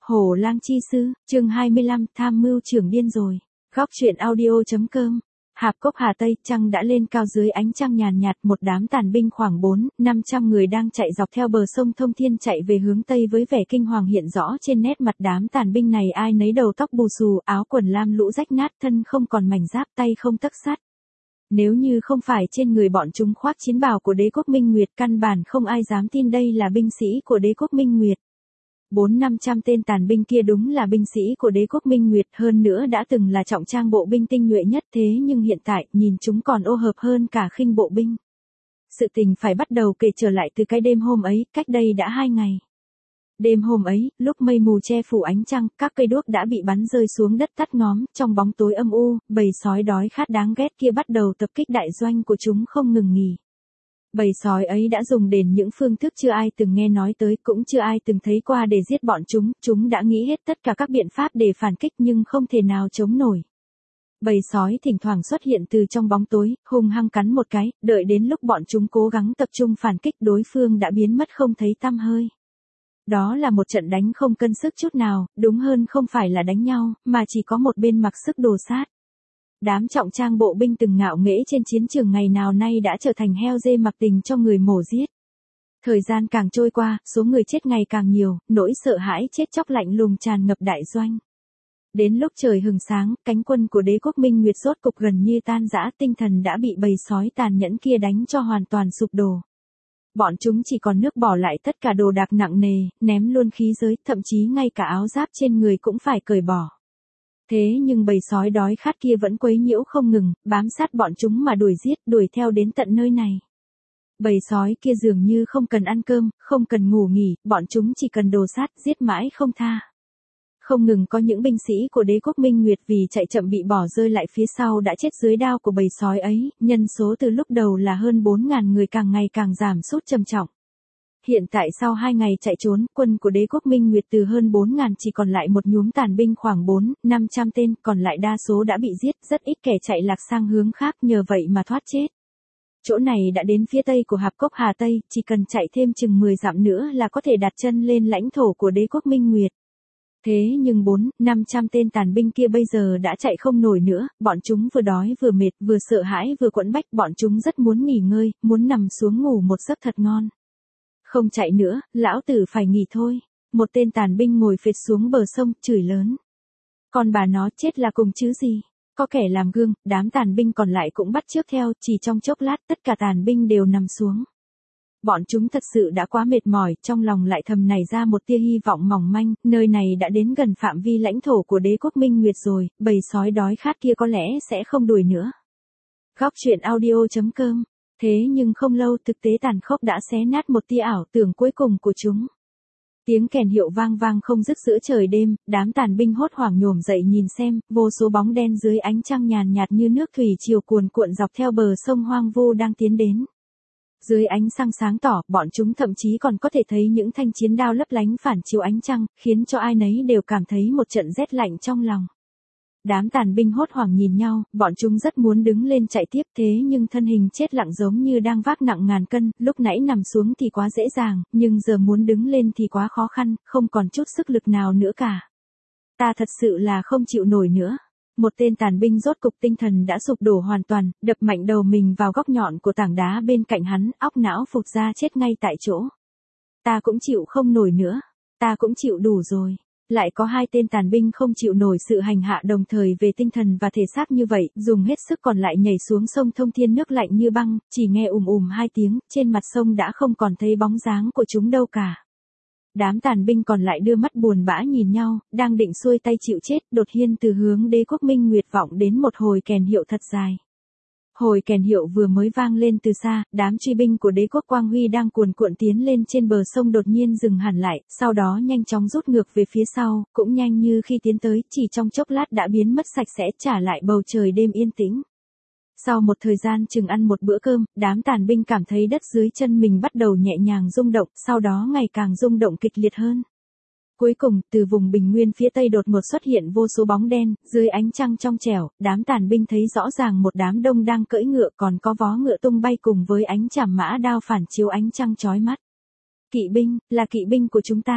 Hổ lang chi sư, chương 25, tham mưu trưởng điên rồi. Góc truyện audio.com. Hạp Cốc Hà Tây, trăng đã lên cao dưới ánh trăng nhàn nhạt, một đám tàn binh khoảng 400-500 người đang chạy dọc theo bờ sông Thông Thiên chạy về hướng Tây với vẻ kinh hoàng hiện rõ trên nét mặt đám tàn binh này, ai nấy đầu tóc bù xù, áo quần lam lũ rách nát, thân không còn mảnh giáp, tay không tấc sắt. Nếu như không phải trên người bọn chúng khoác chiến bào của đế quốc Minh Nguyệt, căn bản không ai dám tin đây là binh sĩ của đế quốc Minh Nguyệt. 400-500 tên tàn binh kia đúng là binh sĩ của đế quốc Minh Nguyệt, hơn nữa đã từng là trọng trang bộ binh tinh nhuệ nhất, thế nhưng hiện tại nhìn chúng còn ô hợp hơn cả khinh bộ binh. Sự tình phải bắt đầu kể trở lại từ cái đêm hôm ấy, cách đây đã 2 ngày. Đêm hôm ấy, lúc mây mù che phủ ánh trăng, các cây đuốc đã bị bắn rơi xuống đất tắt ngóm, trong bóng tối âm u, bầy sói đói khát đáng ghét kia bắt đầu tập kích đại doanh của chúng không ngừng nghỉ. Bầy sói ấy đã dùng đến những phương thức chưa ai từng nghe nói tới, cũng chưa ai từng thấy qua để giết bọn chúng đã nghĩ hết tất cả các biện pháp để phản kích nhưng không thể nào chống nổi. Bầy sói thỉnh thoảng xuất hiện từ trong bóng tối, hung hăng cắn một cái, đợi đến lúc bọn chúng cố gắng tập trung phản kích, đối phương đã biến mất không thấy tăm hơi. Đó là một trận đánh không cân sức chút nào, đúng hơn không phải là đánh nhau, mà chỉ có một bên mặc sức đồ sát. Đám trọng trang bộ binh từng ngạo nghễ trên chiến trường ngày nào nay đã trở thành heo dê mặc tình cho người mổ giết. Thời gian càng trôi qua, số người chết ngày càng nhiều, nỗi sợ hãi chết chóc lạnh lùng tràn ngập đại doanh. Đến lúc trời hừng sáng, cánh quân của đế quốc Minh Nguyệt rốt cục gần như tan rã, tinh thần đã bị bầy sói tàn nhẫn kia đánh cho hoàn toàn sụp đổ. Bọn chúng chỉ còn nước bỏ lại tất cả đồ đạc nặng nề, ném luôn khí giới, thậm chí ngay cả áo giáp trên người cũng phải cởi bỏ. Thế nhưng bầy sói đói khát kia vẫn quấy nhiễu không ngừng, bám sát bọn chúng mà đuổi giết, đuổi theo đến tận nơi này. Bầy sói kia dường như không cần ăn cơm, không cần ngủ nghỉ, bọn chúng chỉ cần đồ sát, giết mãi không tha. Không ngừng có những binh sĩ của đế quốc Minh Nguyệt vì chạy chậm bị bỏ rơi lại phía sau đã chết dưới đao của bầy sói ấy, nhân số từ lúc đầu là hơn 4.000 người càng ngày càng giảm sút trầm trọng. Hiện tại sau 2 ngày chạy trốn, quân của đế quốc Minh Nguyệt từ hơn 4.000 chỉ còn lại một nhúm tàn binh khoảng 400-500 tên, còn lại đa số đã bị giết, rất ít kẻ chạy lạc sang hướng khác, nhờ vậy mà thoát chết. Chỗ này đã đến phía tây của Hạp Cốc Hà Tây, chỉ cần chạy thêm chừng 10 dặm nữa là có thể đặt chân lên lãnh thổ của đế quốc Minh Nguyệt. Thế nhưng 400-500 tên tàn binh kia bây giờ đã chạy không nổi nữa, bọn chúng vừa đói vừa mệt, vừa sợ hãi vừa quẫn bách, bọn chúng rất muốn nghỉ ngơi, muốn nằm xuống ngủ một giấc thật ngon. Không chạy nữa, lão tử phải nghỉ thôi. Một tên tàn binh ngồi phệt xuống bờ sông, chửi lớn. Còn bà nó chết là cùng chứ gì. Có kẻ làm gương, đám tàn binh còn lại cũng bắt chước theo, chỉ trong chốc lát tất cả tàn binh đều nằm xuống. Bọn chúng thật sự đã quá mệt mỏi, trong lòng lại thầm nảy ra một tia hy vọng mỏng manh, nơi này đã đến gần phạm vi lãnh thổ của đế quốc Minh Nguyệt rồi, bầy sói đói khát kia có lẽ sẽ không đuổi nữa. Góc truyện audio.com. Thế nhưng không lâu, thực tế tàn khốc đã xé nát một tia ảo tưởng cuối cùng của chúng. Tiếng kèn hiệu vang vang không dứt giữa trời đêm, đám tàn binh hốt hoảng nhổm dậy nhìn xem, vô số bóng đen dưới ánh trăng nhàn nhạt như nước thủy triều cuồn cuộn dọc theo bờ sông hoang vu đang tiến đến. Dưới ánh sáng sáng tỏ, bọn chúng thậm chí còn có thể thấy những thanh chiến đao lấp lánh phản chiếu ánh trăng, khiến cho ai nấy đều cảm thấy một trận rét lạnh trong lòng. Đám tàn binh hốt hoảng nhìn nhau, bọn chúng rất muốn đứng lên chạy tiếp, thế nhưng thân hình chết lặng giống như đang vác nặng ngàn cân, lúc nãy nằm xuống thì quá dễ dàng, nhưng giờ muốn đứng lên thì quá khó khăn, không còn chút sức lực nào nữa cả. Ta thật sự là không chịu nổi nữa. Một tên tàn binh rốt cục tinh thần đã sụp đổ hoàn toàn, đập mạnh đầu mình vào góc nhọn của tảng đá bên cạnh hắn, óc não phụt ra chết ngay tại chỗ. Ta cũng chịu không nổi nữa. Ta cũng chịu đủ rồi. Lại có 2 tên tàn binh không chịu nổi sự hành hạ đồng thời về tinh thần và thể xác như vậy, dùng hết sức còn lại nhảy xuống sông Thông Thiên, nước lạnh như băng, chỉ nghe ùm 2 tiếng, trên mặt sông đã không còn thấy bóng dáng của chúng đâu cả. Đám tàn binh còn lại đưa mắt buồn bã nhìn nhau, đang định xuôi tay chịu chết, đột nhiên từ hướng đế quốc Minh Nguyệt vọng đến một hồi kèn hiệu thật dài. Hồi kèn hiệu vừa mới vang lên từ xa, đám truy binh của đế quốc Quang Huy đang cuồn cuộn tiến lên trên bờ sông đột nhiên dừng hẳn lại, sau đó nhanh chóng rút ngược về phía sau, cũng nhanh như khi tiến tới, chỉ trong chốc lát đã biến mất sạch sẽ, trả lại bầu trời đêm yên tĩnh. Sau một thời gian chừng ăn một bữa cơm, đám tàn binh cảm thấy đất dưới chân mình bắt đầu nhẹ nhàng rung động, sau đó ngày càng rung động kịch liệt hơn. Cuối cùng, từ vùng bình nguyên phía tây đột ngột xuất hiện vô số bóng đen, dưới ánh trăng trong trẻo, đám tàn binh thấy rõ ràng một đám đông đang cưỡi ngựa, còn có vó ngựa tung bay cùng với ánh chảm mã đao phản chiếu ánh trăng chói mắt. Kỵ binh, là kỵ binh của chúng ta.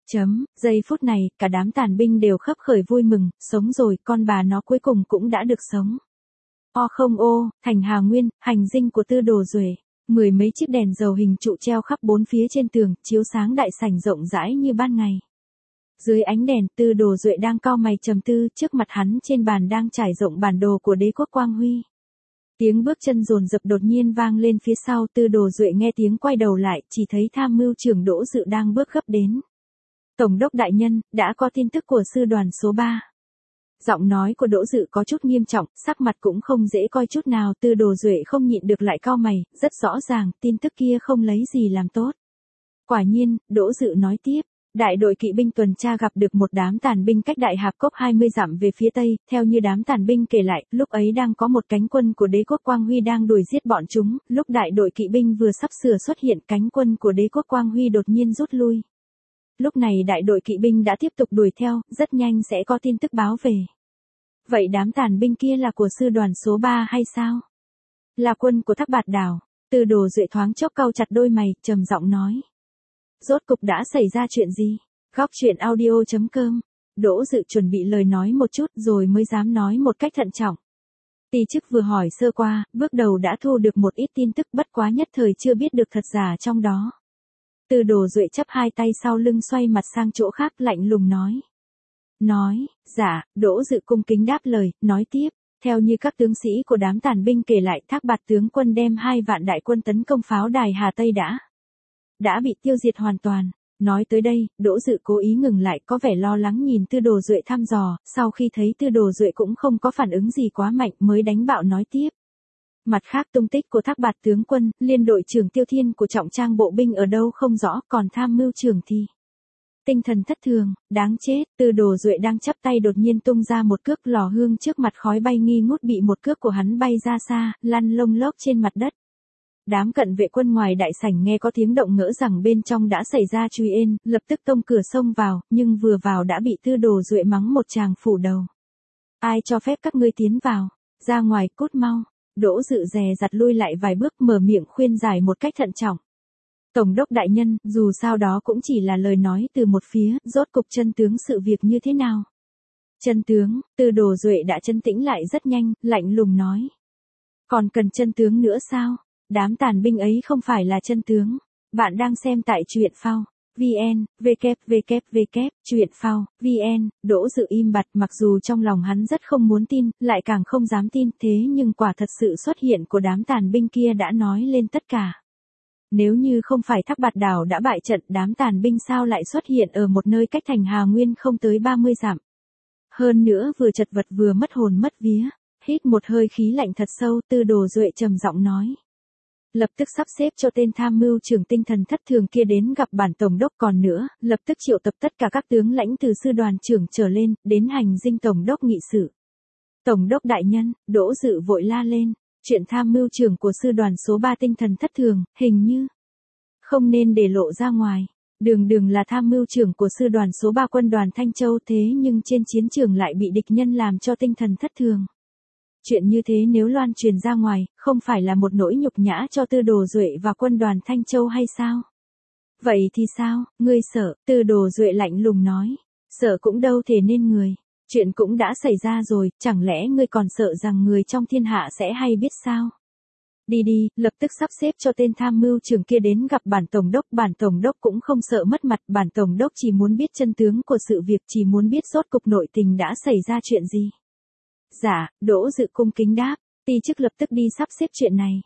Giây phút này, cả đám tàn binh đều khấp khởi vui mừng, sống rồi, con bà nó cuối cùng cũng đã được sống. Không ô, thành Hà Nguyên, hành dinh của Tư Đồ Duệ. Mười mấy chiếc đèn dầu hình trụ treo khắp bốn phía trên tường, chiếu sáng đại sảnh rộng rãi như ban ngày. Dưới ánh đèn, Tư Đồ Duệ đang cau mày trầm tư, trước mặt hắn trên bàn đang trải rộng bản đồ của đế quốc Quang Huy. Tiếng bước chân dồn dập đột nhiên vang lên phía sau, Tư Đồ Duệ nghe tiếng quay đầu lại, chỉ thấy tham mưu trưởng Đỗ Dự đang bước gấp đến. Tổng đốc đại nhân, đã có tin tức của sư đoàn số 3. Giọng nói của Đỗ Dự có chút nghiêm trọng, sắc mặt cũng không dễ coi chút nào, Tư Đồ Duệ không nhịn được lại cau mày, rất rõ ràng, tin tức kia không lấy gì làm tốt. Quả nhiên, Đỗ Dự nói tiếp, đại đội kỵ binh tuần tra gặp được một đám tàn binh cách Đại Hạp Cốc 20 dặm về phía tây, theo như đám tàn binh kể lại, lúc ấy đang có một cánh quân của đế quốc Quang Huy đang đuổi giết bọn chúng, lúc đại đội kỵ binh vừa sắp sửa xuất hiện, cánh quân của đế quốc Quang Huy đột nhiên rút lui. Lúc này đại đội kỵ binh đã tiếp tục đuổi theo, rất nhanh sẽ có tin tức báo về. Vậy đám tàn binh kia là của sư đoàn số 3 hay sao? Là quân của Thác Bạt Đảo. Tư Đồ Duệ thoáng chốc cau chặt đôi mày, trầm giọng nói. Rốt cục đã xảy ra chuyện gì? Góc truyện audio.com. Đỗ Dự chuẩn bị lời nói một chút rồi mới dám nói một cách thận trọng. Ti chức vừa hỏi sơ qua, bước đầu đã thu được một ít tin tức, bất quá nhất thời chưa biết được thật giả trong đó. Tư Đồ Duệ chắp hai tay sau lưng, xoay mặt sang chỗ khác, lạnh lùng nói. Dạ, Đỗ Dự cung kính đáp lời, nói tiếp, theo như các tướng sĩ của đám tàn binh kể lại, Thác Bạt tướng quân đem 2 vạn đại quân tấn công pháo đài Hà Tây đã bị tiêu diệt hoàn toàn. Nói tới đây, Đỗ Dự cố ý ngừng lại, có vẻ lo lắng nhìn Tư Đồ Duệ thăm dò, sau khi thấy Tư Đồ Duệ cũng không có phản ứng gì quá mạnh mới đánh bạo nói tiếp. Mặt khác, tung tích của Thác Bạt tướng quân, liên đội trưởng Tiêu Thiên của trọng trang bộ binh ở đâu không rõ, còn tham mưu trưởng thì tinh thần thất thường, đáng chết. Tư Đồ Duệ đang chắp tay đột nhiên tung ra một cước, lò hương trước mặt khói bay nghi ngút bị một cước của hắn bay ra xa, lăn lông lốc trên mặt đất. Đám cận vệ quân ngoài đại sảnh nghe có tiếng động ngỡ rằng bên trong đã xảy ra truy ên, lập tức tông cửa xông vào, nhưng vừa vào đã bị Tư Đồ Duệ mắng một tràng phủ đầu. Ai cho phép các ngươi tiến vào? Ra ngoài, cút mau. Đỗ Dự dè dặt lui lại vài bước, mở miệng khuyên giải một cách thận trọng. Tổng đốc đại nhân, dù sao đó cũng chỉ là lời nói từ một phía, rốt cục chân tướng sự việc như thế nào? Chân tướng, Tư Đồ Duệ đã trấn tĩnh lại rất nhanh, lạnh lùng nói. Còn cần chân tướng nữa sao? Đám tàn binh ấy không phải là chân tướng. Bạn đang xem tại truyện phao VN, www, truyện phao VN. Đỗ Dự im bặt, mặc dù trong lòng hắn rất không muốn tin, lại càng không dám tin, thế nhưng quả thật sự xuất hiện của đám tàn binh kia đã nói lên tất cả. Nếu như không phải Thác Bạt Đảo đã bại trận, đám tàn binh sao lại xuất hiện ở một nơi cách thành Hà Nguyên không tới 30 dặm. Hơn nữa vừa chật vật vừa mất hồn mất vía. Hít một hơi khí lạnh thật sâu, Tư Đồ Duệ trầm giọng nói. Lập tức sắp xếp cho tên tham mưu trưởng tinh thần thất thường kia đến gặp bản tổng đốc, còn nữa, lập tức triệu tập tất cả các tướng lãnh từ sư đoàn trưởng trở lên, đến hành dinh tổng đốc nghị sự. Tổng đốc đại nhân, Đỗ Dự vội la lên, chuyện tham mưu trưởng của sư đoàn số 3 tinh thần thất thường, hình như không nên để lộ ra ngoài. Đường là tham mưu trưởng của sư đoàn số 3 quân đoàn Thanh Châu, thế nhưng trên chiến trường lại bị địch nhân làm cho tinh thần thất thường. Chuyện như thế nếu loan truyền ra ngoài, không phải là một nỗi nhục nhã cho Tư Đồ Duệ và quân đoàn Thanh Châu hay sao? Vậy thì sao, ngươi sợ? Tư Đồ Duệ lạnh lùng nói. Sợ cũng đâu thể nên người. Chuyện cũng đã xảy ra rồi, chẳng lẽ ngươi còn sợ rằng người trong thiên hạ sẽ hay biết sao? Đi, lập tức sắp xếp cho tên tham mưu trưởng kia đến gặp bản tổng đốc cũng không sợ mất mặt, bản tổng đốc chỉ muốn biết chân tướng của sự việc, chỉ muốn biết rốt cục nội tình đã xảy ra chuyện gì. Dạ, Đỗ Dự cung kính đáp, ti chức lập tức đi sắp xếp chuyện này.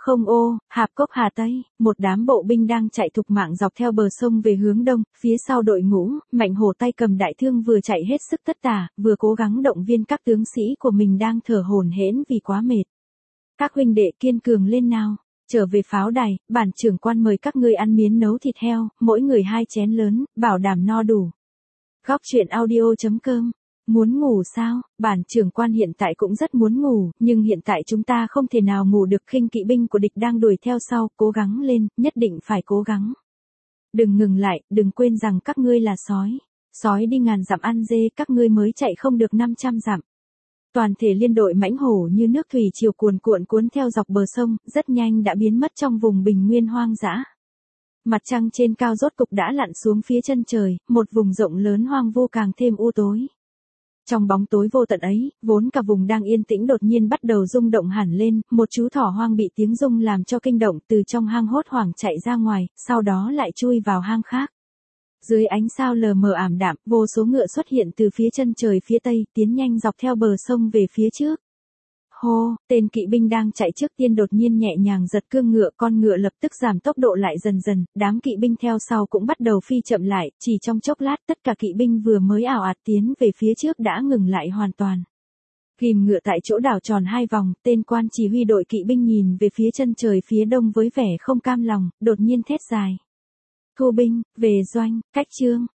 Hạp Cốc Hà Tây, một đám bộ binh đang chạy thục mạng dọc theo bờ sông về hướng đông, phía sau đội ngũ, Mạnh Hổ tay cầm đại thương vừa chạy hết sức tất tả, vừa cố gắng động viên các tướng sĩ của mình đang thở hổn hển vì quá mệt. Các huynh đệ kiên cường lên nào, trở về pháo đài, bản trưởng quan mời các ngươi ăn miến nấu thịt heo, mỗi người 2 chén lớn, bảo đảm no đủ. Góc truyện audio.com. Muốn ngủ sao? Bản trưởng quan hiện tại cũng rất muốn ngủ, nhưng hiện tại chúng ta không thể nào ngủ được, khinh kỵ binh của địch đang đuổi theo sau, cố gắng lên, nhất định phải cố gắng. Đừng ngừng lại, đừng quên rằng các ngươi là sói. Sói đi ngàn dặm ăn dê, các ngươi mới chạy không được 500 dặm. Toàn thể liên đội mãnh hổ như nước thủy triều cuồn cuộn cuốn theo dọc bờ sông, rất nhanh đã biến mất trong vùng bình nguyên hoang dã. mặt trăng trên cao rốt cục đã lặn xuống phía chân trời, một vùng rộng lớn hoang vu càng thêm u tối. Trong bóng tối vô tận ấy, vốn cả vùng đang yên tĩnh đột nhiên bắt đầu rung động hẳn lên, một chú thỏ hoang bị tiếng rung làm cho kinh động từ trong hang hốt hoảng chạy ra ngoài, sau đó lại chui vào hang khác. Dưới ánh sao lờ mờ ảm đạm, vô số ngựa xuất hiện từ phía chân trời phía tây, tiến nhanh dọc theo bờ sông về phía trước. Hô, tên kỵ binh đang chạy trước tiên đột nhiên nhẹ nhàng giật cương ngựa, con ngựa lập tức giảm tốc độ lại dần dần, đám kỵ binh theo sau cũng bắt đầu phi chậm lại, chỉ trong chốc lát tất cả kỵ binh vừa mới ào ạt tiến về phía trước đã ngừng lại hoàn toàn. Ghim ngựa tại chỗ đảo tròn 2 vòng, tên quan chỉ huy đội kỵ binh nhìn về phía chân trời phía đông với vẻ không cam lòng, đột nhiên thét dài. Thu binh, về doanh, cách trương.